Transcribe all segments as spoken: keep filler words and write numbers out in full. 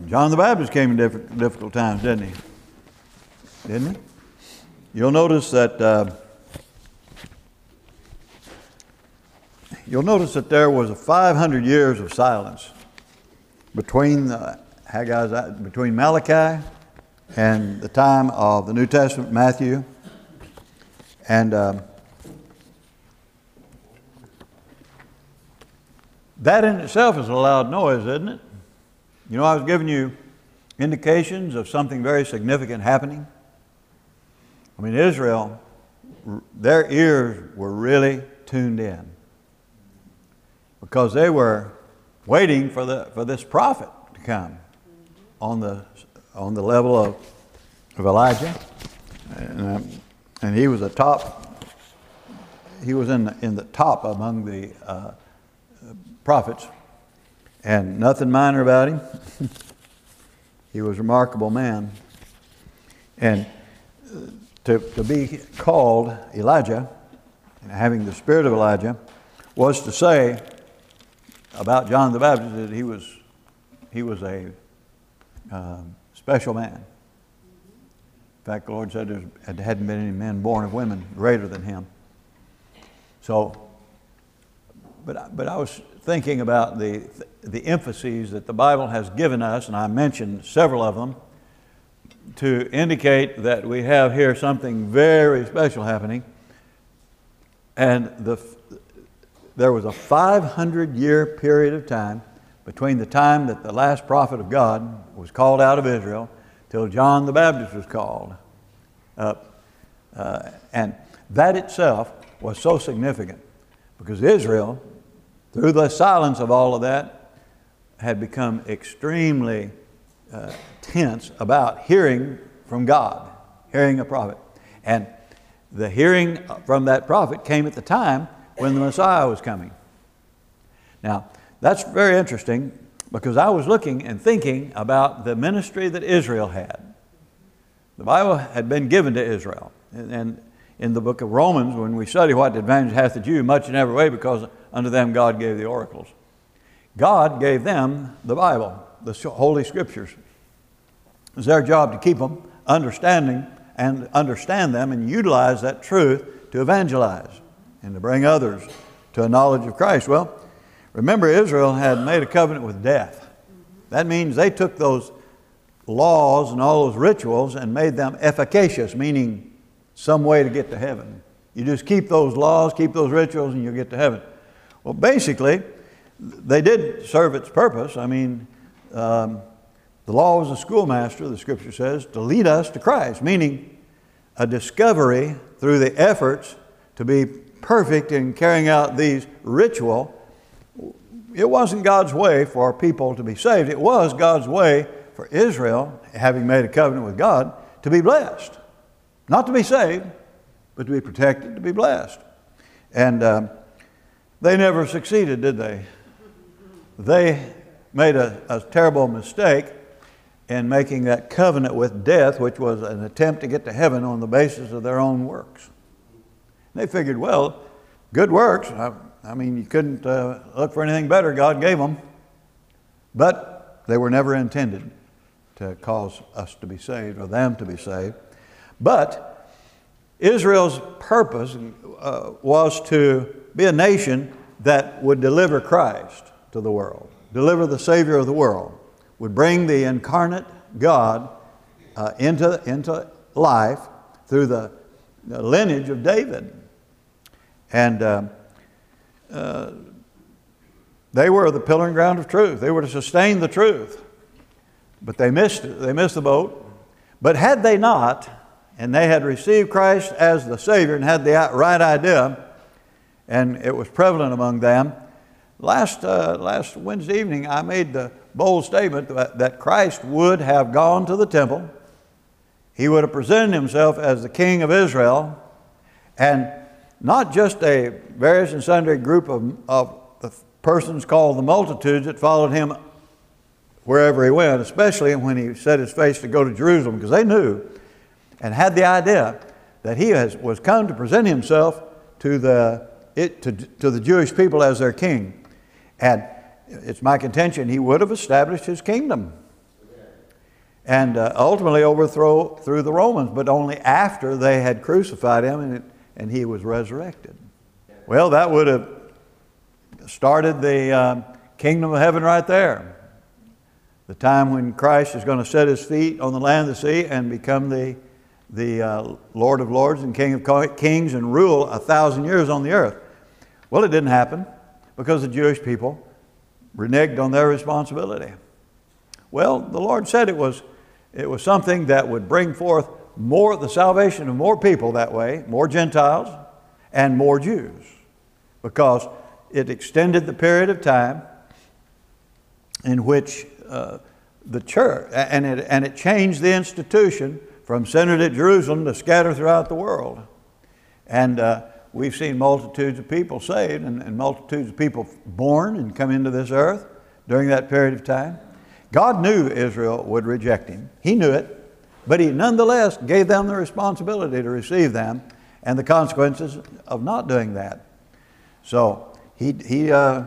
John the Baptist came in diff- difficult times, didn't he? Didn't he? You'll notice that uh, you'll notice that there was a five hundred years of silence between uh, Haggai's, between Malachi and the time of the New Testament, Matthew, and um, that in itself is a loud noise, isn't it? You know, I was giving you indications of something very significant happening. I mean, Israel, their ears were really tuned in because they were waiting for the for this prophet to come on the on the level of, of Elijah, and, um, and he was a top. He was in the, in the top among the uh, prophets, and nothing minor about him. He was a remarkable man, and to to be called Elijah, and having the spirit of Elijah, was to say about John the Baptist that he was he was a um, special man. In fact, the Lord said there hadn't been any men born of women greater than him. So, but but I was thinking about the the emphases that the Bible has given us, and I mentioned several of them, to indicate that we have here something very special happening. And the there was a five hundred year period of time between the time that the last prophet of God was called out of Israel till John the Baptist was called up. Uh, and that itself was so significant because Israel, through the silence of all of that, had become extremely uh, tense about hearing from God, hearing a prophet. And the hearing from that prophet came at the time when the Messiah was coming. Now, that's very interesting because I was looking and thinking about the ministry that Israel had. The Bible had been given to Israel. And in the book of Romans, when we study what advantage hath the Jew, much in every way, because unto them God gave the oracles. God gave them the Bible, the Holy Scriptures. It was their job to keep them, understanding and understand them and utilize that truth to evangelize and to bring others to a knowledge of Christ. Well, remember, Israel had made a covenant with death. That means they took those laws and all those rituals and made them efficacious, meaning some way to get to heaven. You just keep those laws, keep those rituals, and you'll get to heaven. Well, basically, they did serve its purpose. I mean, um, the law was a schoolmaster, the Scripture says, to lead us to Christ, meaning a discovery through the efforts to be perfect in carrying out these ritual. It wasn't God's way for people to be saved. It was God's way for Israel, having made a covenant with God, to be blessed. Not to be saved, but to be protected, to be blessed. And um, they never succeeded, did they? They made a, a terrible mistake in making that covenant with death, which was an attempt to get to heaven on the basis of their own works. They figured, well, good works, I, I mean, you couldn't uh, look for anything better. God gave them. But they were never intended to cause us to be saved or them to be saved. But Israel's purpose uh, was to be a nation that would deliver Christ to the world, deliver the Savior of the world, would bring the incarnate God uh, into, into life through the, the lineage of David. And uh, uh, they were the pillar and ground of truth. They were to sustain the truth. But they missed it. They missed the boat. But had they not, and they had received Christ as the Savior and had the right idea, and it was prevalent among them, last, uh, last Wednesday evening I made the bold statement that, that Christ would have gone to the temple. He would have presented himself as the King of Israel, and not just a various and sundry group of, of the persons called the multitudes that followed him wherever he went, especially when he set his face to go to Jerusalem, because they knew and had the idea that he has, was come to present himself to the, it, to, to the Jewish people as their king. And it's my contention he would have established his kingdom. and uh, ultimately overthrow through the Romans, but only after they had crucified him and, it, and he was resurrected. Well, that would have started the uh, kingdom of heaven right there. The time when Christ is going to set his feet on the land of the sea and become the, the uh, Lord of lords and King of kings and rule a thousand years on the earth. Well, it didn't happen because the Jewish people reneged on their responsibility. Well, the Lord said it was, it was something that would bring forth more, the salvation of more people that way, more Gentiles and more Jews, because it extended the period of time in which uh, the church, and it, and it changed the institution from centered at Jerusalem to scatter throughout the world. And uh, we've seen multitudes of people saved and, and multitudes of people born and come into this earth during that period of time. God knew Israel would reject him. He knew it, but he nonetheless gave them the responsibility to receive them and the consequences of not doing that. So he, he uh,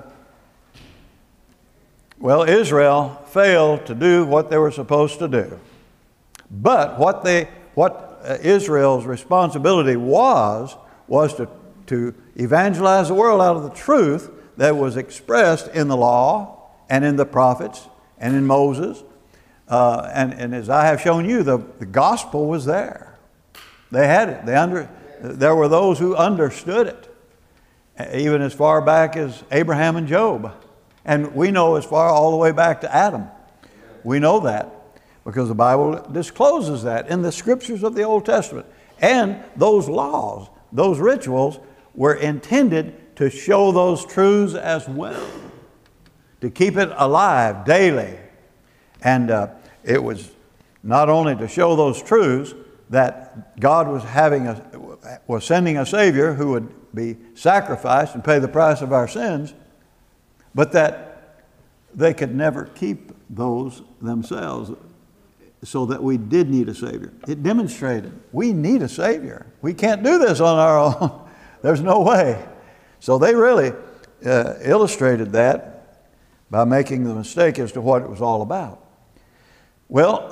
well, Israel failed to do what they were supposed to do. But what they, what uh, Israel's responsibility was, was to, to evangelize the world out of the truth that was expressed in the law and in the prophets and in Moses. Uh, and, and as I have shown you, the, the gospel was there. They had it. They under, there were those who understood it, even as far back as Abraham and Job. And we know as far all the way back to Adam. We know that because the Bible discloses that in the scriptures of the Old Testament. And those laws, those rituals were intended to show those truths as well, to keep it alive daily. And uh, it was not only to show those truths that God was having a, was sending a Savior who would be sacrificed and pay the price of our sins, but that they could never keep those themselves, so that we did need a Savior. It demonstrated we need a Savior. We can't do this on our own. There's no way. So they really uh, illustrated that by making the mistake as to what it was all about. Well,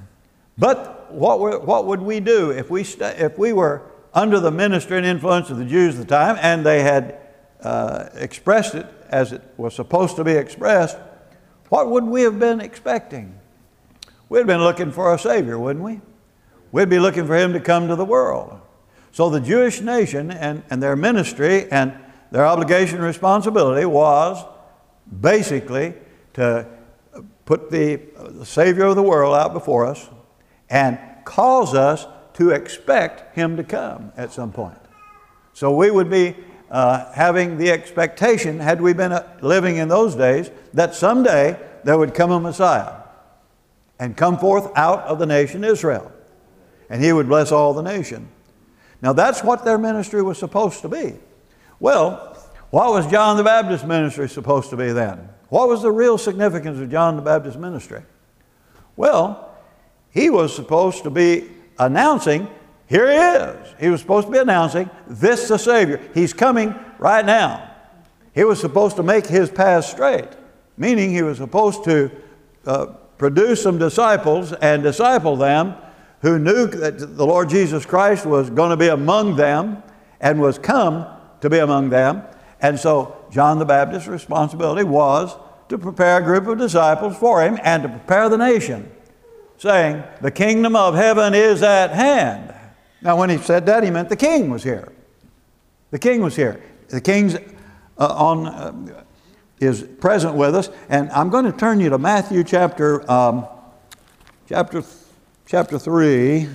but what, were, what would we do if we, st- if we were under the ministry and influence of the Jews at the time and they had uh, expressed it as it was supposed to be expressed? What would we have been expecting? We'd been looking for a Savior, wouldn't we? We'd be looking for him to come to the world. So the Jewish nation and, and their ministry and their obligation and responsibility was basically to put the, the Savior of the world out before us and cause us to expect him to come at some point. So we would be uh, having the expectation, had we been uh, living in those days, that someday there would come a Messiah and come forth out of the nation Israel, and he would bless all the nation. Now that's what their ministry was supposed to be. Well, what was John the Baptist's ministry supposed to be then? What was the real significance of John the Baptist's ministry? Well, he was supposed to be announcing, here he is. He was supposed to be announcing, this is the Savior. He's coming right now. He was supposed to make his path straight, meaning he was supposed to uh, produce some disciples and disciple them who knew that the Lord Jesus Christ was going to be among them and was come to be among them. And so John the Baptist's responsibility was to prepare a group of disciples for him and to prepare the nation, saying, the kingdom of heaven is at hand. Now when he said that, he meant the king was here. The king was here. The king's uh, on, uh, is present with us. And I'm going to turn you to Matthew chapter, um, chapter, chapter three,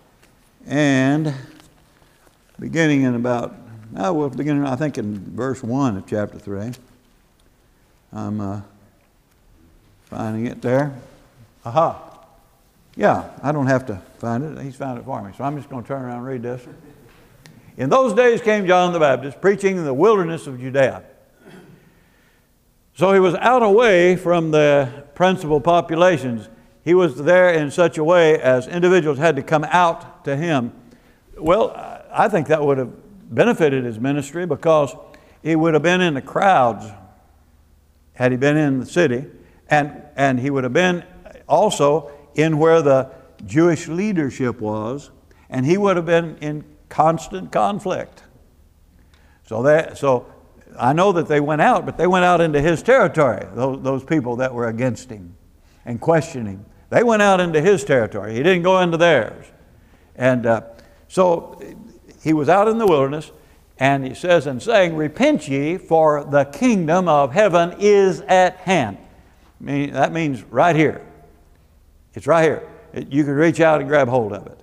and beginning in about, I will begin, I think, in verse one of chapter three. I'm uh, finding it there. Aha. Yeah, I don't have to find it. He's found it for me. So I'm just going to turn around and read this. In those days came John the Baptist, preaching in the wilderness of Judea. So he was out away from the principal populations. He was there in such a way as individuals had to come out to him. Well, I think that would have benefited his ministry, because he would have been in the crowds had he been in the city, and, and he would have been also in where the Jewish leadership was, and he would have been in constant conflict. So that, so I know that they went out, but they went out into his territory, those, those people that were against him and questioning. They went out into his territory. He didn't go into theirs. And uh, so he was out in the wilderness, and he says, and saying, repent ye, for the kingdom of heaven is at hand. I mean, that means right here. It's right here. It, you can reach out and grab hold of it.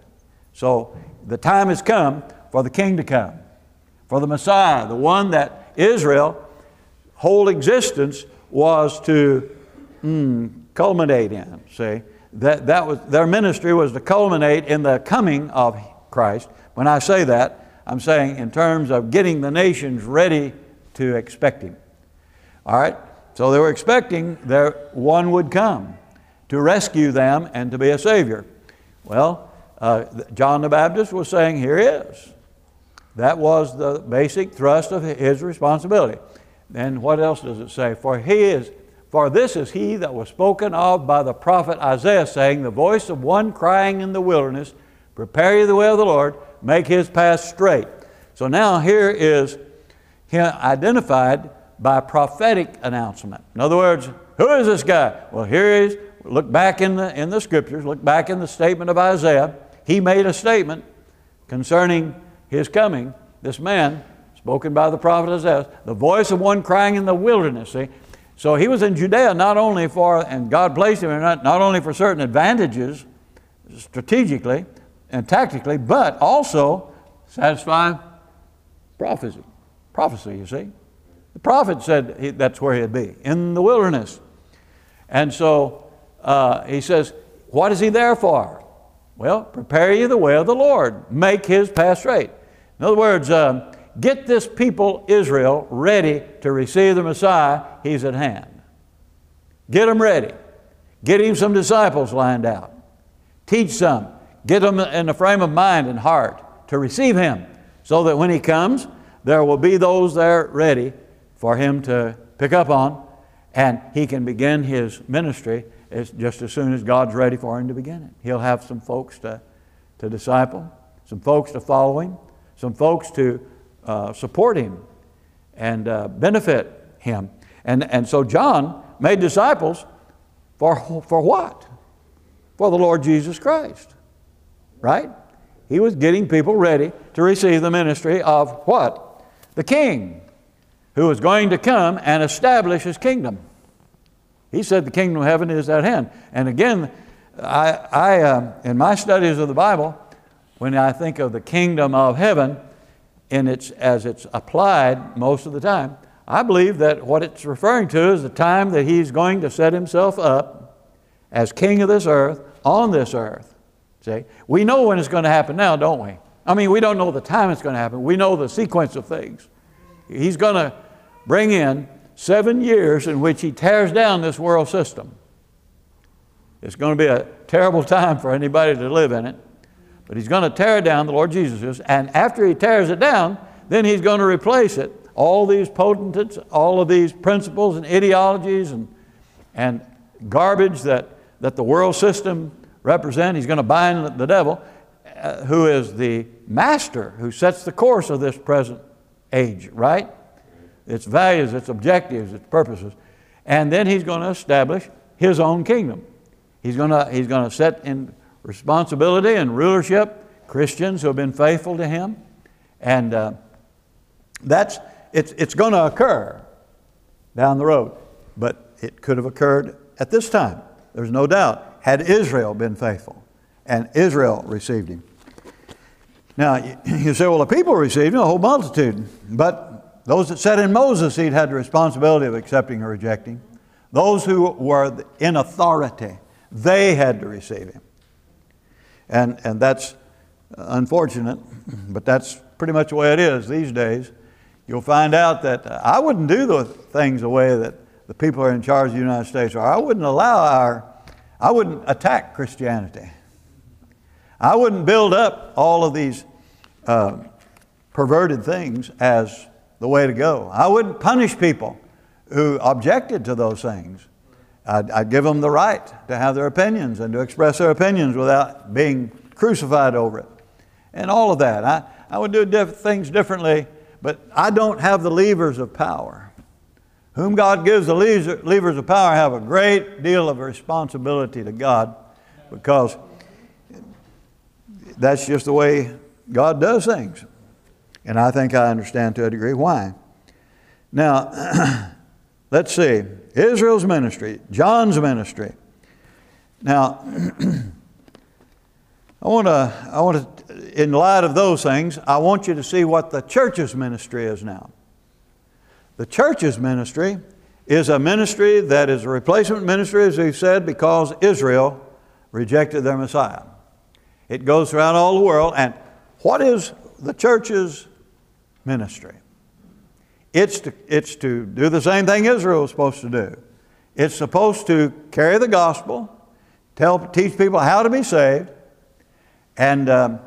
So the time has come for the king to come, for the Messiah, the one that Israel, whole existence was to mm, culminate in. See, that, that was, their ministry was to culminate in the coming of Christ. When I say that, I'm saying in terms of getting the nations ready to expect Him. All right? So they were expecting that one would come to rescue them and to be a Savior. Well, uh, John the Baptist was saying, here he is. That was the basic thrust of his responsibility. And what else does it say? For he is, for this is he that was spoken of by the prophet Isaiah, saying, the voice of one crying in the wilderness, prepare ye the way of the Lord, make his path straight. So now here is him identified by prophetic announcement. In other words, who is this guy? Well, here he is. Look back in the, in the scriptures, look back in the statement of Isaiah. He made a statement concerning his coming. This man, spoken by the prophet Isaiah, the voice of one crying in the wilderness. See? So he was in Judea not only for, and God placed him in not, not only for certain advantages, strategically and tactically, but also satisfy prophecy. Prophecy, you see. The prophet said he, that's where he'd be, in the wilderness. And so uh, he says, what is he there for? Well, prepare ye the way of the Lord. Make his path straight. In other words, uh, get this people, Israel, ready to receive the Messiah. He's at hand. Get them ready. Get him some disciples lined out. Teach some. Get them in a frame of mind and heart to receive him, so that when he comes, there will be those there ready for him to pick up on, and he can begin his ministry as, just as soon as God's ready for him to begin it. He'll have some folks to, to disciple, some folks to follow him, some folks to uh, support him and uh, benefit him. And, and so John made disciples for, for what? For the Lord Jesus Christ, right? He was getting people ready to receive the ministry of what? The King, who was going to come and establish his kingdom. He said the kingdom of heaven is at hand. And again, I, I uh, in my studies of the Bible, when I think of the kingdom of heaven, in its, as it's applied most of the time, I believe that what it's referring to is the time that he's going to set himself up as king of this earth, on this earth. See? We know when it's going to happen now, don't we? I mean, we don't know the time it's going to happen. We know the sequence of things. He's going to bring in seven years in which he tears down this world system. It's going to be a terrible time for anybody to live in it. But he's going to tear it down, the Lord Jesus is, and after he tears it down, then he's going to replace it. All these potentates, all of these principles and ideologies and, and garbage that, that the world system represents, he's going to bind the devil, uh, who is the master, who sets the course of this present age, right? Its values, its objectives, its purposes. And then he's going to establish his own kingdom. He's going to, he's going to set in responsibility and rulership Christians who have been faithful to him. And uh, that's, it's, it's going to occur down the road. But it could have occurred at this time. There's no doubt, had Israel been faithful and Israel received him. Now, you say, well, the people received him, a whole multitude. But those that sat in Moses' seat had the responsibility of accepting or rejecting. Those who were in authority, they had to receive him. And, and that's unfortunate, but that's pretty much the way it is these days. You'll find out that I wouldn't do the things the way that the people who are in charge of the United States are. I wouldn't allow our, I wouldn't attack Christianity. I wouldn't build up all of these uh, perverted things as the way to go. I wouldn't punish people who objected to those things I'd, I'd give them the right to have their opinions and to express their opinions without being crucified over it. And all of that. I, I would do diff- things differently, but I don't have the levers of power. Whom God gives the levers of power have a great deal of responsibility to God, because that's just the way God does things. And I think I understand to a degree why. Now, let's see. Israel's ministry, John's ministry. Now, I want to, I want to, in light of those things, I want you to see what the church's ministry is now. The church's ministry is a ministry that is a replacement ministry, as we've said, because Israel rejected their Messiah. It goes throughout all the world. And what is the church's ministry? It's to, it's to do the same thing Israel was supposed to do. It's supposed to carry the gospel, tell, teach people how to be saved, and um,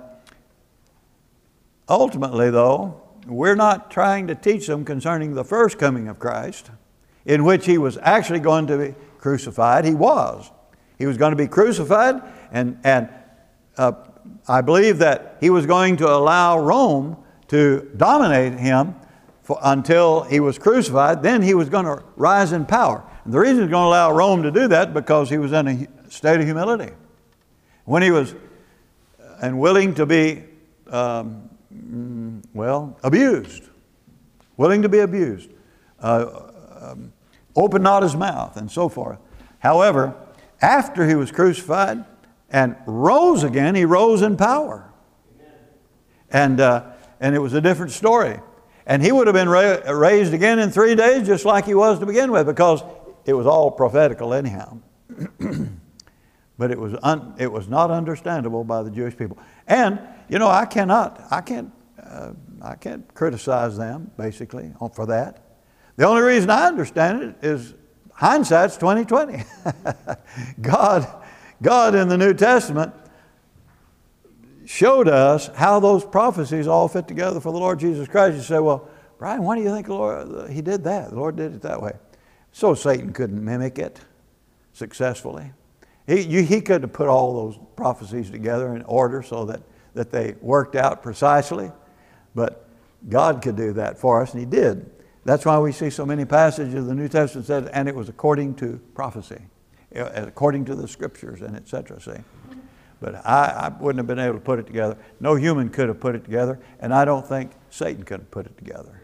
ultimately, though, we're not trying to teach them concerning the first coming of Christ, in which He was actually going to be crucified. He was. He was going to be crucified, and, and uh, I believe that He was going to allow Rome to dominate Him for, until He was crucified. Then He was going to rise in power. And the reason He's going to allow Rome to do that, because He was in a state of humility. When He was and willing to be um, well, abused, willing to be abused, uh, um, open not His mouth, and so forth. However, after He was crucified and rose again, He rose in power. And, uh, and it was a different story. And He would have been ra- raised again in three days, just like He was to begin with, because it was all prophetical anyhow. But it was, un- it was not understandable by the Jewish people. And, you know, I cannot, I can't, uh, I can't criticize them, basically, for that. The only reason I understand it is hindsight's twenty twenty. God, God in the New Testament showed us how those prophecies all fit together for the Lord Jesus Christ. You say, well, Brian, why do you think the Lord, He did that? The Lord did it that way. So Satan couldn't mimic it successfully. He, you, he could have put all those prophecies together in order so that, that they worked out precisely. But God could do that for us, and He did. That's why we see so many passages of the New Testament said, and it was according to prophecy, according to the Scriptures, and et cetera. See, but I, I wouldn't have been able to put it together. No human could have put it together, and I don't think Satan could have put it together.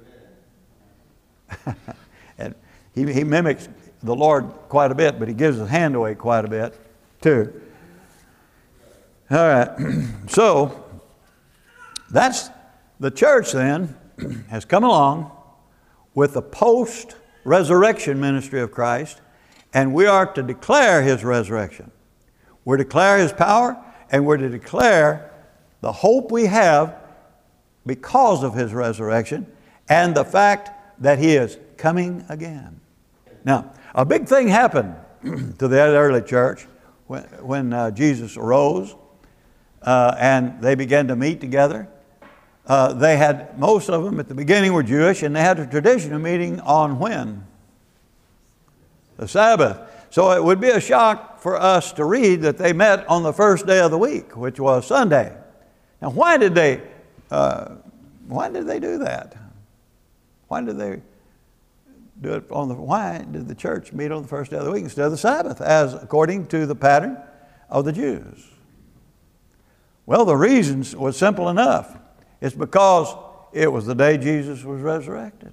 And he, he mimics the Lord quite a bit, but He gives His hand away quite a bit too. All right, so that's the church. Then has come along with the post-resurrection ministry of Christ, and we are to declare His resurrection. We're to declare His power, and we're to declare the hope we have because of His resurrection and the fact that He is coming again. Now, a big thing happened to the early church when, when uh, Jesus arose uh, and they began to meet together. Uh, they had, most of them at the beginning were Jewish, and they had a tradition of meeting on when? The Sabbath. So it would be a shock for us to read that they met on the first day of the week, which was Sunday. Now, why did they, uh, why did they do that? Why did they do it on the, why did the church meet on the first day of the week instead of the Sabbath, as according to the pattern of the Jews? Well, the reason was simple enough. It's because it was the day Jesus was resurrected.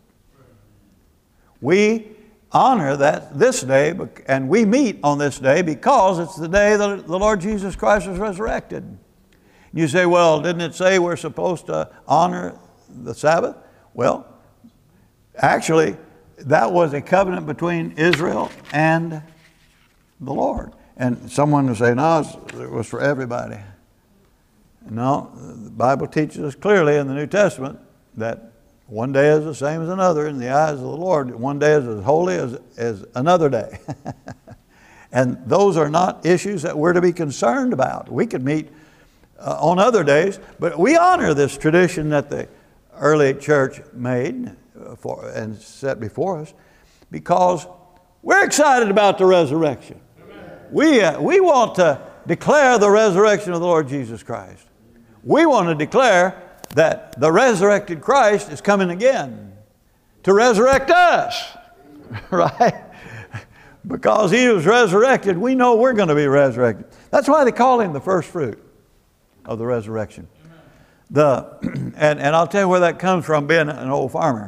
We honor that this day, and we meet on this day because it's the day that the Lord Jesus Christ was resurrected. You say, well, didn't it say we're supposed to honor the Sabbath? Well, actually, that was a covenant between Israel and the Lord. And someone would say, no, it was for everybody. No, the Bible teaches us clearly in the New Testament that one day is the same as another in the eyes of the Lord. One day is as holy as, as another day. And those are not issues that we're to be concerned about. We could meet uh, on other days, but we honor this tradition that the early church made for, and set before us, because We're excited about the resurrection. We, uh, we want to declare the resurrection of the Lord Jesus Christ. We want to declare that the resurrected Christ is coming again to resurrect us, right? Because He was resurrected, we know we're going to be resurrected. That's why they call Him the first fruit of the resurrection. The, and, and I'll tell you where that comes from, being an old farmer.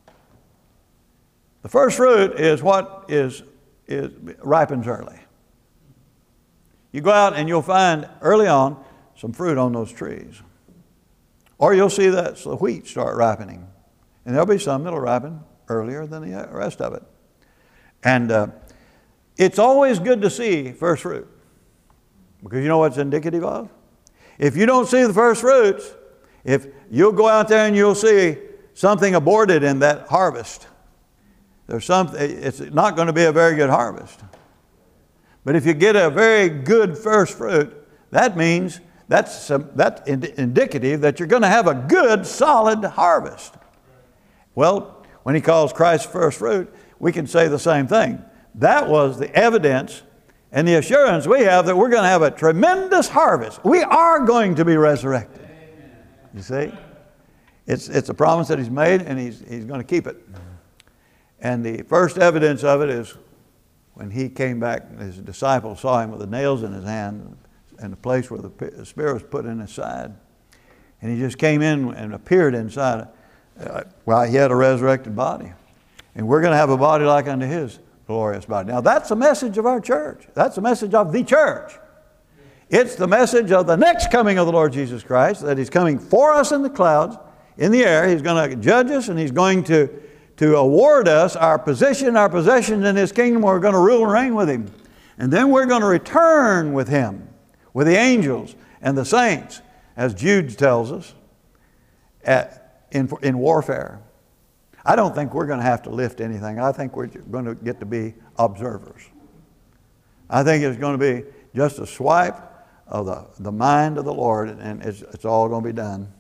The first fruit is what is, is ripens early. You go out and you'll find early on some fruit on those trees. Or you'll see that the wheat start ripening. And there'll be some that'll ripen earlier than the rest of it. And uh, it's always good to see first fruit. Because you know what it's indicative of? If you don't see the first fruits, if you'll go out there and you'll see something aborted in that harvest, there's something, it's not going to be a very good harvest. But if you get a very good first fruit, that means that's, some, that's indicative that you're going to have a good, solid harvest. Well, when He calls Christ first fruit, we can say the same thing. That was the evidence and the assurance we have that we're going to have a tremendous harvest. We are going to be resurrected. You see? It's, it's a promise that He's made, and He's, he's going to keep it. And the first evidence of it is when He came back, His disciples saw Him with the nails in His hand and the place where the Spirit was put in His side. And He just came in and appeared inside. Uh, well, He had a resurrected body. And we're going to have a body like unto His glorious body. Now, that's the message of our church. That's the message of the church. It's the message of the next coming of the Lord Jesus Christ, that He's coming for us in the clouds, in the air. He's going to judge us, and He's going to, to award us our position, our possessions in His kingdom. We're going to rule and reign with Him. And then we're going to return with Him, with the angels and the saints, as Jude tells us, at, in, in warfare. I don't think we're going to have to lift anything. I think we're going to get to be observers. I think it's going to be just a swipe of the, the mind of the Lord, and it's, it's all going to be done.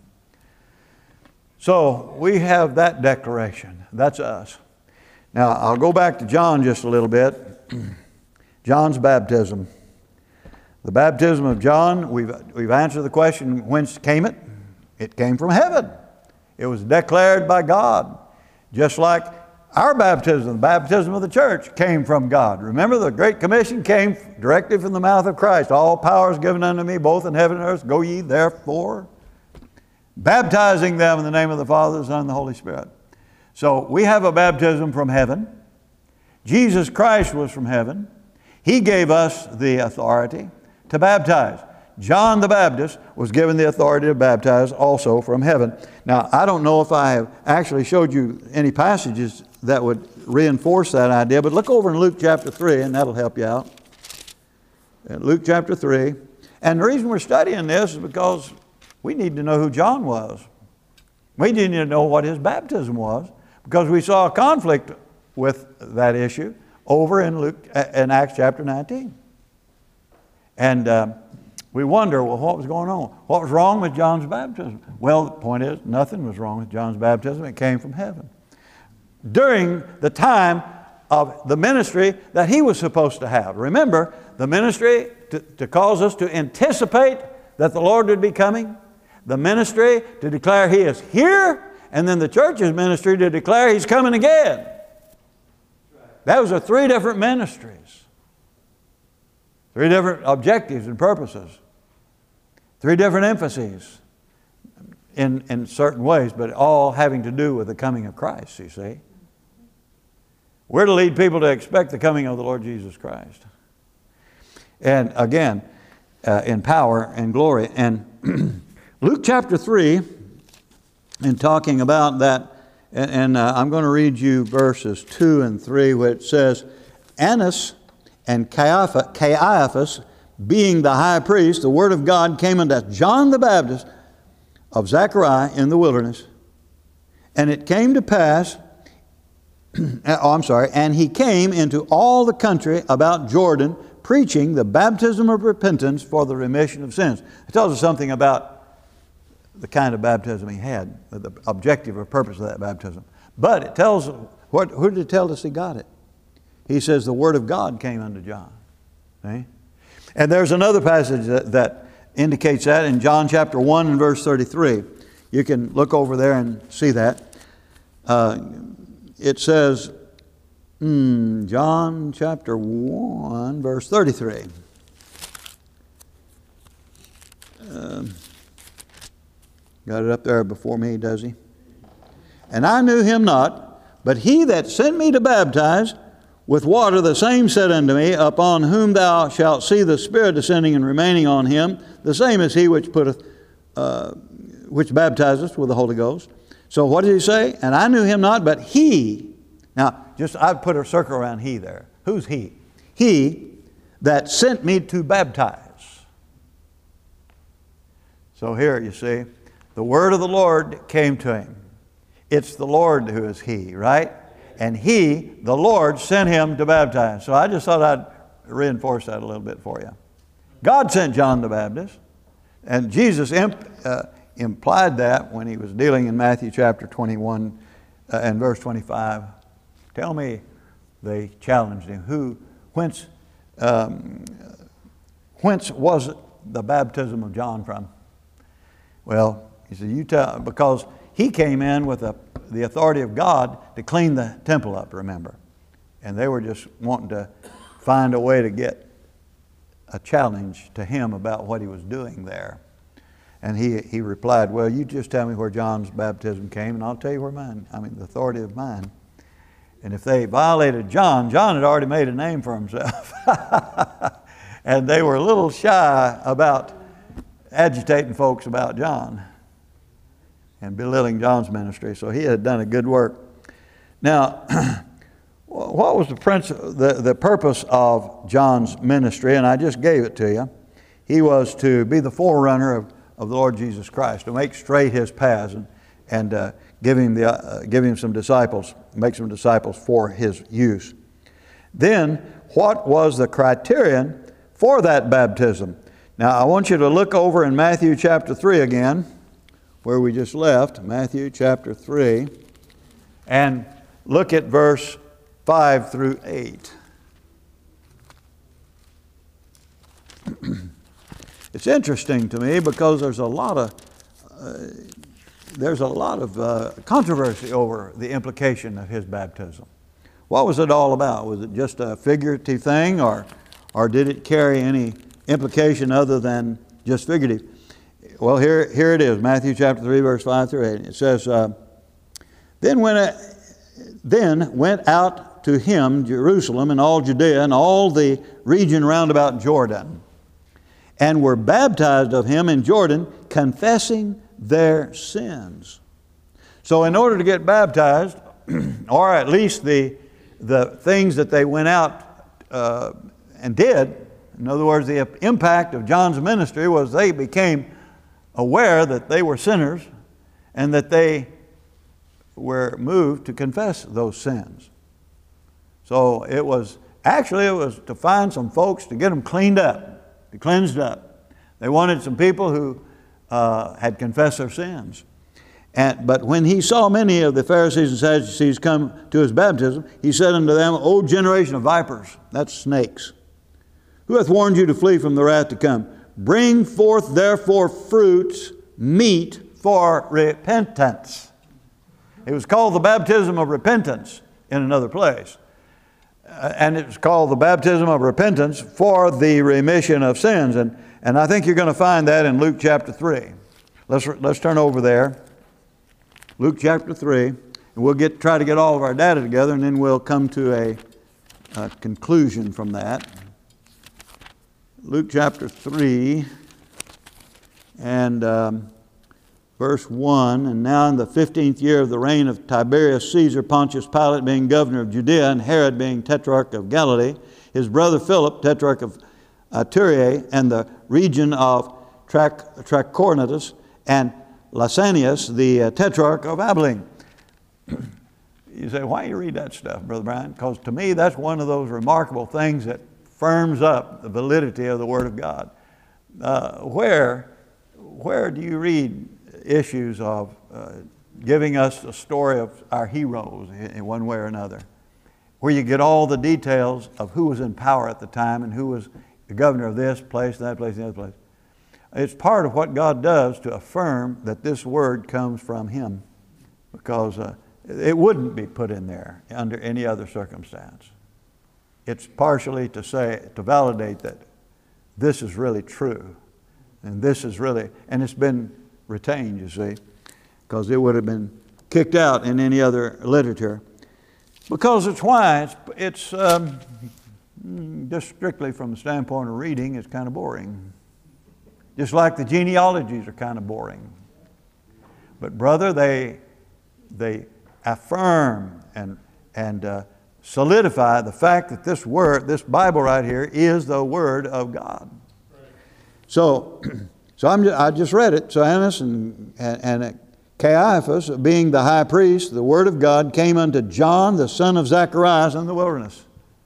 So we have that declaration. That's us. Now, I'll go back to John just a little bit. John's baptism. The baptism of John, we've, we've answered the question, whence came it? It came from heaven. It was declared by God. Just like our baptism, the baptism of the church, came from God. Remember, the Great Commission came directly from the mouth of Christ. All power is given unto me, both in heaven and earth. Go ye therefore, baptizing them in the name of the Father, the Son, and the Holy Spirit. So we have a baptism from heaven. Jesus Christ was from heaven. He gave us the authority to baptize. John the Baptist was given the authority to baptize also from heaven. Now, I don't know if I have actually showed you any passages that would reinforce that idea, but look over in Luke chapter three, and that'll help you out. Luke chapter three. And the reason we're studying this is because we need to know who John was. We need to know what his baptism was, because we saw a conflict with that issue over in Luke in Acts chapter nineteen. And uh, we wonder, well, what was going on? What was wrong with John's baptism? Well, the point is, nothing was wrong with John's baptism. It came from heaven. During the time of the ministry that he was supposed to have. Remember, the ministry to, to cause us to anticipate that the Lord would be coming. The ministry to declare He is here. And then the church's ministry to declare He's coming again. Those are three different ministries. Three different objectives and purposes. Three different emphases in, in certain ways, but all having to do with the coming of Christ, you see. We're to lead people to expect the coming of the Lord Jesus Christ. And again, uh, in power and glory. And Luke chapter three, in talking about that, and, and uh, I'm going to read you verses two and three, which says, Annas and Caiaphas, Caiaphas, being the high priest, the word of God came unto John the Baptist of Zechariah in the wilderness. And it came to pass, oh, I'm sorry, and he came into all the country about Jordan, preaching the baptism of repentance for the remission of sins. It tells us something about the kind of baptism he had, the objective or purpose of that baptism. But it tells, what, who did it tell us he got it? he says the Word of God came unto John. See? And there's another passage that, that indicates that in John chapter one and verse thirty-three. You can look over there and see that. Uh, it says, mm, John chapter one, verse thirty-three. Uh, got it up there before me, does he? And I knew him not, but he that sent me to baptize with water, the same said unto me, upon whom thou shalt see the Spirit descending and remaining on him, the same is he which putteth, uh, which baptizeth with the Holy Ghost. So what did he say? And I knew him not, but he. Now, just I've put a circle around he there. Who's he? He that sent me to baptize. So here you see, the word of the Lord came to him. It's the Lord who is he, right? And he, the Lord, sent him to baptize. So I just thought I'd reinforce that a little bit for you. God sent John the Baptist. And Jesus imp, uh, implied that when he was dealing in Matthew chapter twenty-one uh, and verse twenty-five. Tell me, they challenged him, who, whence, um, whence was the baptism of John from? Well, he said, you tell, because he came in with a the authority of God to clean the temple up, remember. And they were just wanting to find a way to get a challenge to him about what he was doing there. And he, he replied, well, you just tell me where John's baptism came and I'll tell you where mine, I mean the authority of mine. And if they violated John, John had already made a name for himself. And they were a little shy about agitating folks about John and belittling John's ministry. So he had done a good work. Now, what was the, princi- the, the purpose of John's ministry? And I just gave it to you. He was to be the forerunner of, of the Lord Jesus Christ, to make straight his paths and, and uh, give him the, uh, give him some disciples, make some disciples for his use. Then, what was the criterion for that baptism? Now, I want you to look over in Matthew chapter three again, where we just left, Matthew chapter three, and look at verse five through eight. It's interesting to me because there's a lot of uh, there's a lot of uh, controversy over the implication of his baptism. What was it all about? Was it just a figurative thing, or or did it carry any implication other than just figurative? Well, here, here it is, Matthew chapter three, verse five through eight. It says, uh, then, went, then went out to him Jerusalem and all Judea and all the region round about Jordan, and were baptized of him in Jordan, confessing their sins. So in order to get baptized, or at least the, the things that they went out uh, and did, in other words, the impact of John's ministry was they became aware that they were sinners and that they were moved to confess those sins. So it was, actually it was to find some folks to get them cleaned up, to cleansed up. They wanted some people who uh, had confessed their sins. And, but when he saw many of the Pharisees and Sadducees come to his baptism, he said unto them, O generation of vipers, that's snakes, who hath warned you to flee from the wrath to come? Bring forth therefore fruits meet for repentance. It was called the baptism of repentance in another place. Uh, and it's called the baptism of repentance for the remission of sins. And, and I think you're going to find that in Luke chapter three. Let's, let's turn over there. Luke chapter three. And we'll get, try to get all of our data together, and then we'll come to a, a conclusion from that. Luke chapter three and um, verse one, and now in the fifteenth year of the reign of Tiberius Caesar, Pontius Pilate being governor of Judea, and Herod being tetrarch of Galilee, his brother Philip, tetrarch of Iturea, and the region of Trac- Trachonitis, and Lysanias, the uh, tetrarch of Abilene. You say, why do you read that stuff, Brother Brian? Because to me, that's one of those remarkable things that firms up the validity of the Word of God. Uh, where, where do you read issues of uh, giving us a story of our heroes in one way or another? where you get all the details of who was in power at the time and who was the governor of this place, that place, and the other place. It's part of what God does to affirm that this word comes from Him, because uh, it wouldn't be put in there under any other circumstance. It's partially to say, to validate that this is really true, and this is really, and it's been retained, you see, because it would have been kicked out in any other literature. Because it's why it's, it's um, just strictly from the standpoint of reading, it's kind of boring. Just like the genealogies are kind of boring. But brother, they they affirm and and uh, solidify the fact that this word, this Bible right here, is the Word of God. Right. So, so I'm just, I just read it. So Annas and and, and Caiaphas, being the high priest, the Word of God came unto John, the son of Zacharias, in the wilderness.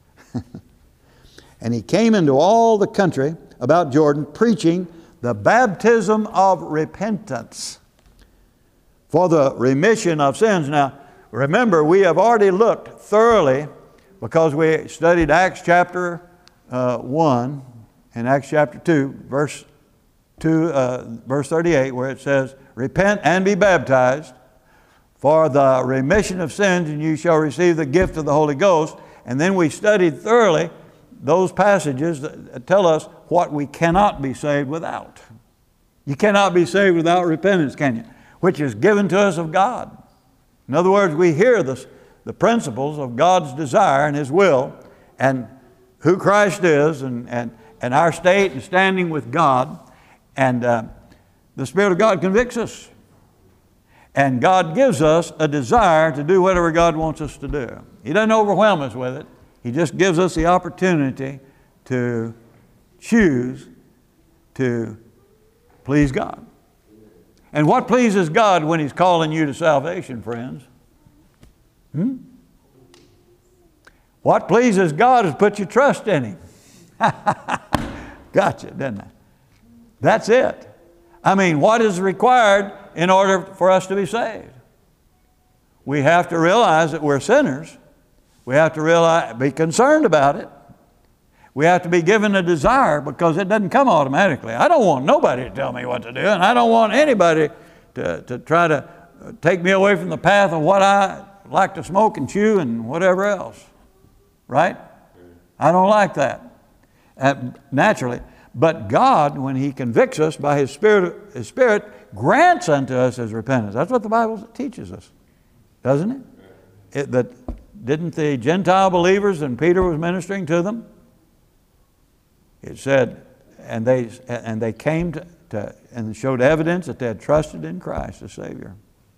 And he came into all the country about Jordan, preaching the baptism of repentance for the remission of sins. Now, remember, we have already looked thoroughly, because we studied Acts chapter uh, one and Acts chapter two, verse two, uh, verse thirty-eight, where it says, "Repent and be baptized for the remission of sins, and you shall receive the gift of the Holy Ghost." And then we studied thoroughly those passages that tell us what we cannot be saved without. You cannot be saved without repentance, can you? Which is given to us of God. In other words, we hear this, the principles of God's desire and His will, and who Christ is, and, and, and our state and standing with God. And uh, the Spirit of God convicts us. And God gives us a desire to do whatever God wants us to do. He doesn't overwhelm us with it. He just gives us the opportunity to choose to please God. And what pleases God when He's calling you to salvation, friends? Hmm? What pleases God is put your trust in Him. Gotcha, didn't I? That's it. I mean, what is required in order for us to be saved? We have to realize that we're sinners. We have to realize, be concerned about it. We have to be given a desire, because it doesn't come automatically. I don't want nobody to tell me what to do, and I don't want anybody to, to try to take me away from the path of what I like to smoke and chew and whatever else. Right? I don't like that, uh, naturally. But God, when He convicts us by His Spirit, His Spirit grants unto us His repentance. That's what the Bible teaches us, doesn't it? It that didn't the Gentile believers, and Peter was ministering to them, it said, and they and they came to, to and showed evidence that they had trusted in Christ as Savior.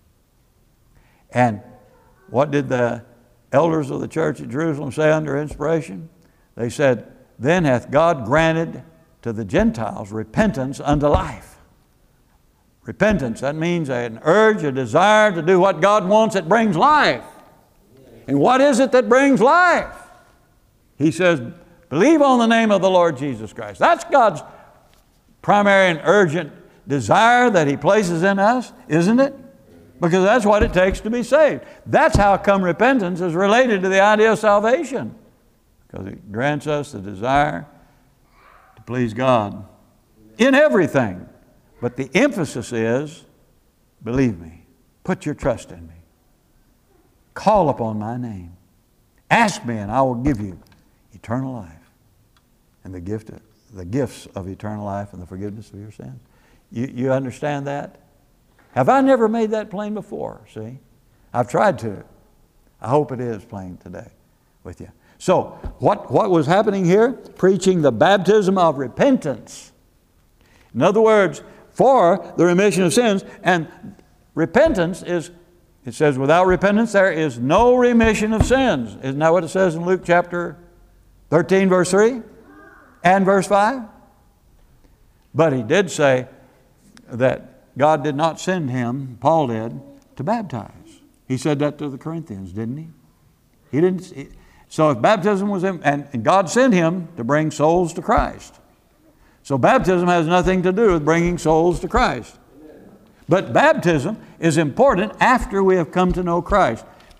And what did the elders of the church at Jerusalem say under inspiration? They said, "Then hath God granted to the Gentiles repentance unto life." Repentance, that means an urge, a desire to do what God wants. It brings life. And what is it that brings life? He says, believe on the name of the Lord Jesus Christ. That's God's primary and urgent desire that He places in us, isn't it? Because that's what it takes to be saved. That's how come repentance is related to the idea of salvation. Because it grants us the desire to please God in everything. But the emphasis is, believe me, put your trust in me. Call upon my name. Ask me and I will give you eternal life and the gift of, the gifts of eternal life and the forgiveness of your sins. You, you understand that? Have I never made that plain before? See? I've tried to. I hope it is plain today with you. So, what, what was happening here? Preaching the baptism of repentance. In other words, for the remission of sins. And repentance is, it says, without repentance there is no remission of sins. Isn't that what it says in Luke chapter thirteen, verse three and verse five? But he did say that God did not send him, Paul did, to baptize. He said that to the Corinthians, didn't he? He didn't. He, so if baptism was him, and, and God sent him to bring souls to Christ. So baptism has nothing to do with bringing souls to Christ. But baptism is important after we have come to know Christ.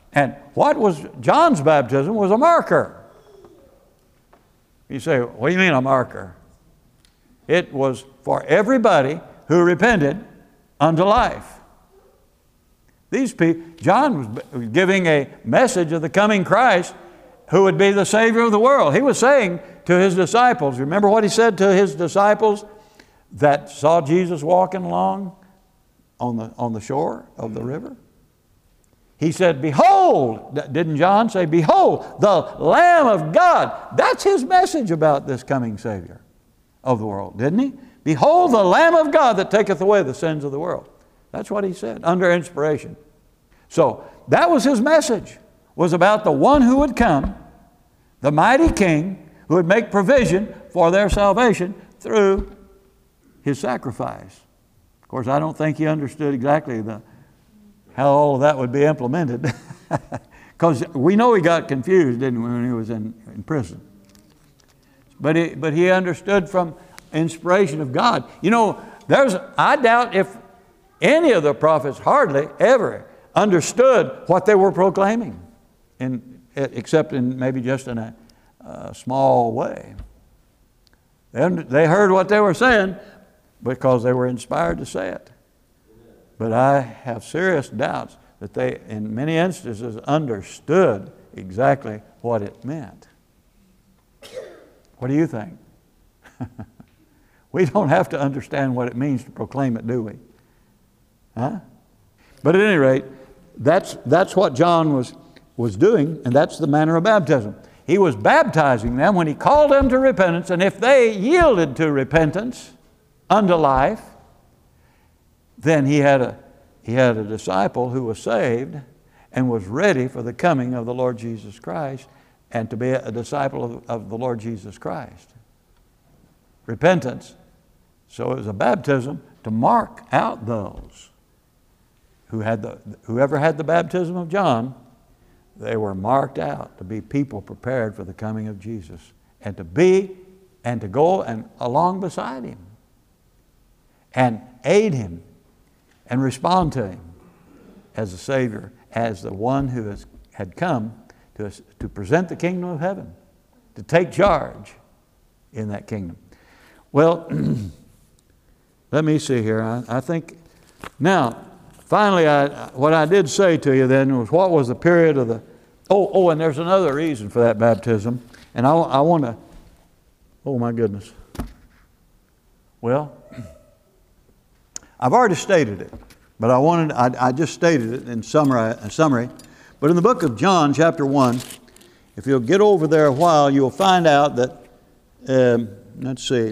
And what was John's baptism was a marker. You say, what do you mean a marker? It was for everybody who repented unto life. These people, John was giving a message of the coming Christ who would be the Savior of the world. He was saying to his disciples, remember what he said to his disciples that saw Jesus walking along on the, on the shore of the river? He said, behold, didn't John say, behold, the Lamb of God. That's his message about this coming Savior of the world, didn't he? Behold, the Lamb of God that taketh away the sins of the world. That's what he said, under inspiration. So that was his message, was about the one who would come, the mighty King, who would make provision for their salvation through his sacrifice. Of course, I don't think he understood exactly the, how all of that would be implemented, because we know he got confused, didn't we, when he was in, in prison. But he, but he understood from inspiration of God. You know, there's, I doubt if any of the prophets hardly ever understood what they were proclaiming, in, except in maybe just in a, a small way. They, they heard what they were saying because they were inspired to say it. But I have serious doubts that they, in many instances, understood exactly what it meant. What do you think? We don't have to understand what it means to proclaim it, do we? Huh? But at any rate, that's, that's what John was, was doing, and that's the manner of baptism. He was baptizing them when he called them to repentance, and if they yielded to repentance unto life, then he had a, he had a disciple who was saved and was ready for the coming of the Lord Jesus Christ and to be a disciple of, of the Lord Jesus Christ. Repentance. So it was a baptism to mark out those who had the, whoever had the baptism of John. They were marked out to be people prepared for the coming of Jesus and to be and to go and along beside him and aid him and respond to him as a Savior, as the one who has, had come to, to present the kingdom of heaven, to take charge in that kingdom. Well, let me see here. I, I think, now, finally, I, what I did say to you then was what was the period of the, oh, oh, and there's another reason for that baptism. And I, I want to, oh my goodness. Well, I've already stated it, but I wanted, I, I just stated it in summary, in summary. But in the book of John, chapter one, if you'll get over there a while, you'll find out that, um, let's see,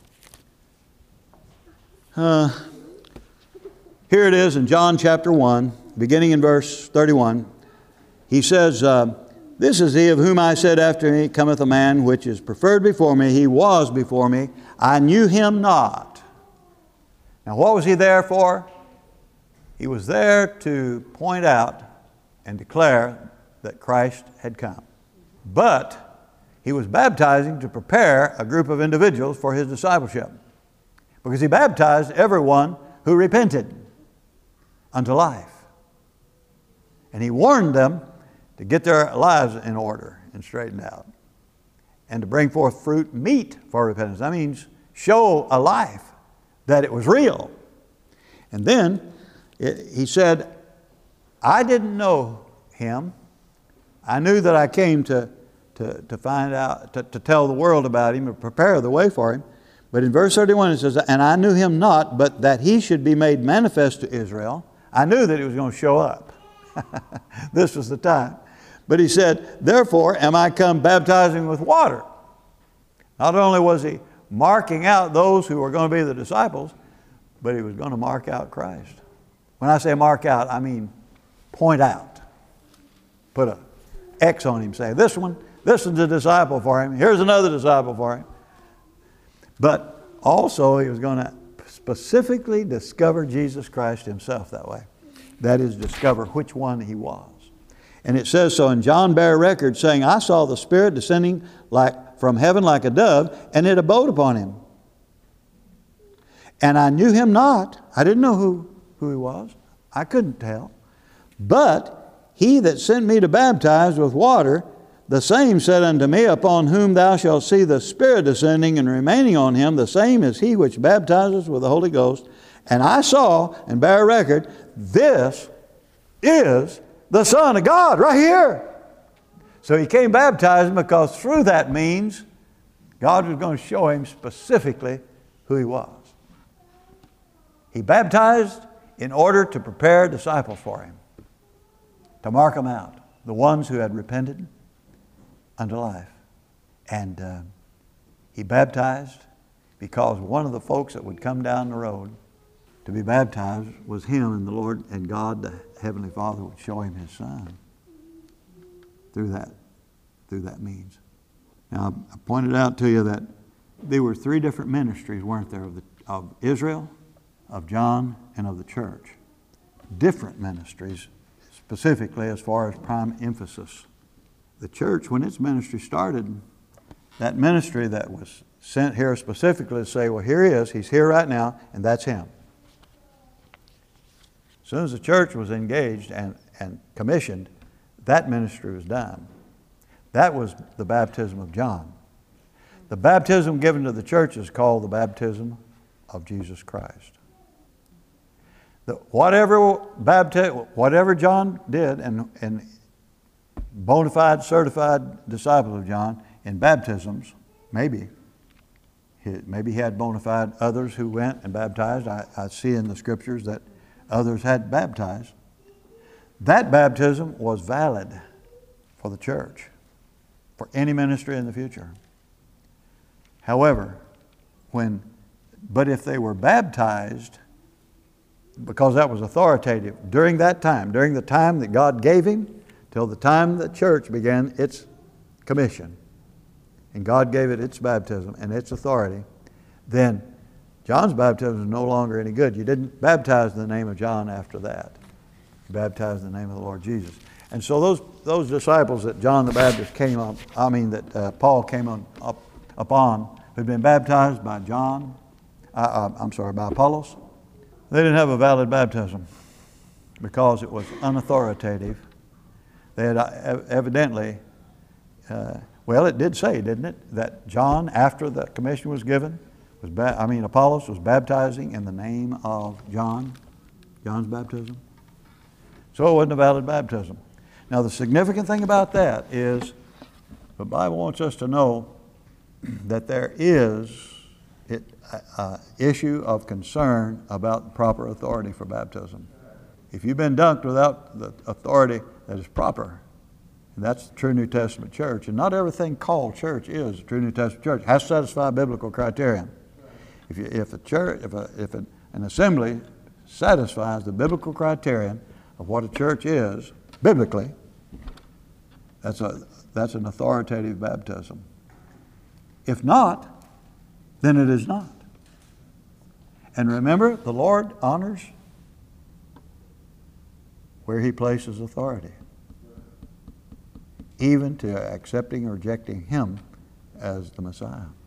uh, here it is in John chapter one, beginning in verse thirty-one. He says, uh, this is he of whom I said, after me cometh a man which is preferred before me. He was before me. I knew him not. Now what was he there for? He was there to point out and declare that Christ had come. But he was baptizing to prepare a group of individuals for his discipleship, because he baptized everyone who repented unto life. And he warned them to get their lives in order and straightened out, and to bring forth fruit meet for repentance. That means show a life that it was real. And then it, he said, I didn't know him. I knew that I came to, to, to find out, to, to tell the world about him, to prepare the way for him. But in verse thirty-one it says, and I knew him not, but that he should be made manifest to Israel. I knew that he was going to show up. This was the time. But he said, therefore am I come baptizing with water. Not only was he marking out those who were going to be the disciples, but he was going to mark out Christ. When I say mark out, I mean point out. Put a X on him, say, this one, this is a disciple for him. Here's another disciple for him. But also he was going to specifically discover Jesus Christ himself that way. That is, discover which one he was. And it says so, and John bare record, saying, I saw the Spirit descending like from heaven like a dove, and it abode upon him. And I knew him not. I didn't know who, who he was. I couldn't tell. But he that sent me to baptize with water, the same said unto me, upon whom thou shalt see the Spirit descending and remaining on him, the same is he which baptizes with the Holy Ghost. And I saw, and bear record, this is the Son of God, right here. So he came baptizing because through that means God was going to show him specifically who he was. He baptized in order to prepare disciples for him, to mark them out, the ones who had repented unto life. And uh, he baptized because one of the folks that would come down the road to be baptized was him, and the Lord and God, the Heavenly Father, would show him his Son through that, through that means. Now, I pointed out to you that there were three different ministries, weren't there, of, the, of Israel, of John, and of the church. Different ministries, specifically as far as prime emphasis. The church, when its ministry started, that ministry that was sent here specifically to say, well, here he is, he's here right now, and that's him. As soon as the church was engaged and, and commissioned, that ministry was done. That was the baptism of John. The baptism given to the church is called the baptism of Jesus Christ. The, whatever, bapti- whatever John did, and, and bona fide, certified disciple of John in baptisms, maybe, he, maybe he had bona fide others who went and baptized. I, I see in the scriptures that others had baptized. That baptism was valid for the church, for any ministry in the future. However, when, but if they were baptized, because that was authoritative during that time, during the time that God gave him, till the time the church began its commission, and God gave it its baptism and its authority, then John's baptism is no longer any good. You didn't baptize in the name of John after that. You baptized in the name of the Lord Jesus. And so those those disciples that John the Baptist came up, I mean that uh, Paul came on, up, upon, who'd been baptized by John, uh, uh, I'm sorry, by Apollos, they didn't have a valid baptism because it was unauthoritative. They had uh, evidently, uh, well, it did say, didn't it, that John, after the commission was given, was ba- I mean Apollos was baptizing in the name of John, John's baptism. So it wasn't a valid baptism. Now the significant thing about that is the Bible wants us to know that there is an issue of concern about proper authority for baptism. If you've been dunked without the authority that is proper, and that's the true New Testament church, and not everything called church is a true New Testament church, it has to satisfy biblical criterion. If, you, if, a church, if, a, if a, an assembly satisfies the biblical criterion of what a church is, biblically, that's, a, that's an authoritative baptism. If not, then it is not. And remember, the Lord honors where he places authority, even to accepting or rejecting him as the Messiah.